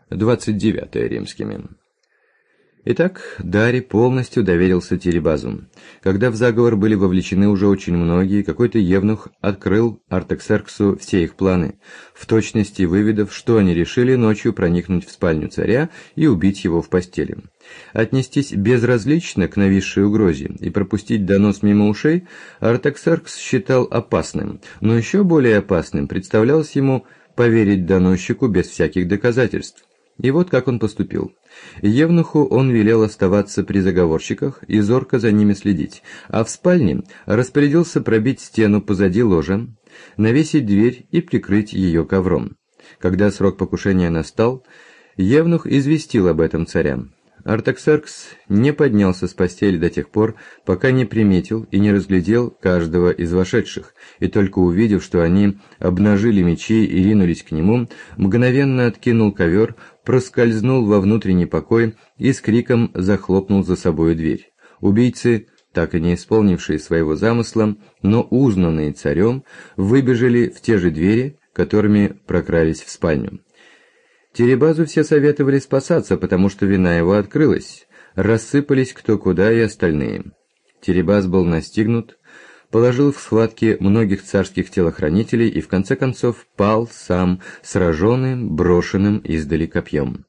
29 римскими. Итак, Дарий полностью доверился Теребазу. Когда в заговор были вовлечены уже очень многие, какой-то евнух открыл Артаксерксу все их планы, в точности выведав, что они решили ночью проникнуть в спальню царя и убить его в постели. Отнестись безразлично к нависшей угрозе и пропустить донос мимо ушей Артаксеркс считал опасным, но еще более опасным представлялось ему поверить доносчику без всяких доказательств. И вот как он поступил. Евнуху он велел оставаться при заговорщиках и зорко за ними следить, а в спальне распорядился пробить стену позади ложа, навесить дверь и прикрыть ее ковром. Когда срок покушения настал, евнух известил об этом царя. Артаксеркс не поднялся с постели до тех пор, пока не приметил и не разглядел каждого из вошедших, и только увидев, что они обнажили мечи и ринулись к нему, мгновенно откинул ковер, проскользнул во внутренний покой и с криком захлопнул за собой дверь. Убийцы, так и не исполнившие своего замысла, но узнанные царем, выбежали в те же двери, которыми прокрались в спальню. Теребазу все советовали спасаться, потому что вина его открылась. Рассыпались кто куда и остальные. Теребаз был настигнут, положил в схватке многих царских телохранителей и в конце концов пал сам, сраженным, брошенным издали копьем.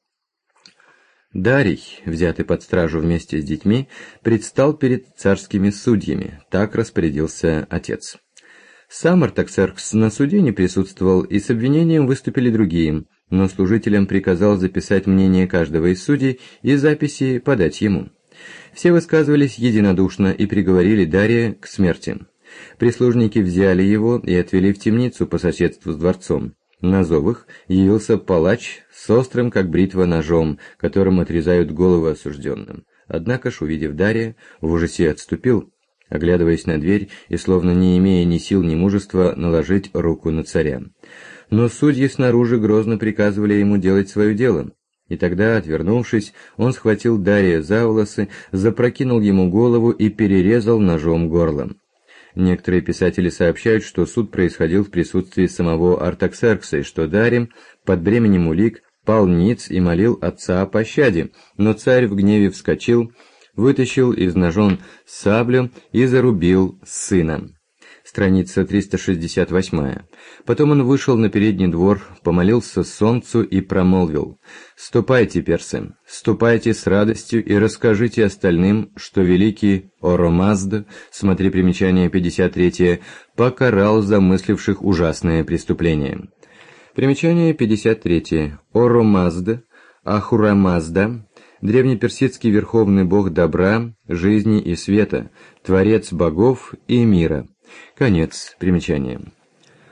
Дарий, взятый под стражу вместе с детьми, предстал перед царскими судьями, так распорядился отец. Сам Артаксеркс на суде не присутствовал, и с обвинением выступили другие, но служителям приказал записать мнение каждого из судей и записи подать ему. Все высказывались единодушно и приговорили Дария к смерти. Прислужники взяли его и отвели в темницу по соседству с дворцом. На зов их явился палач с острым, как бритва, ножом, которым отрезают головы осужденным. Однако ж, увидев Дария, в ужасе отступил, оглядываясь на дверь и словно не имея ни сил, ни мужества наложить руку на царя. Но судьи снаружи грозно приказывали ему делать свое дело. И тогда, отвернувшись, он схватил Дария за волосы, запрокинул ему голову и перерезал ножом горло. Некоторые писатели сообщают, что суд происходил в присутствии самого Артаксеркса, и что Дарий под бременем улик пал ниц и молил отца о пощаде, но царь в гневе вскочил, вытащил из ножен саблю и зарубил сына. Страница 368. Потом он вышел на передний двор, помолился солнцу и промолвил: «Ступайте, персы, ступайте с радостью и расскажите остальным, что великий Оромазд, смотри примечание 53, покарал замысливших ужасное преступление». Примечание 53. Оромазд, Ахурамазда, древнеперсидский верховный бог добра, жизни и света, творец богов и мира. Конец примечания.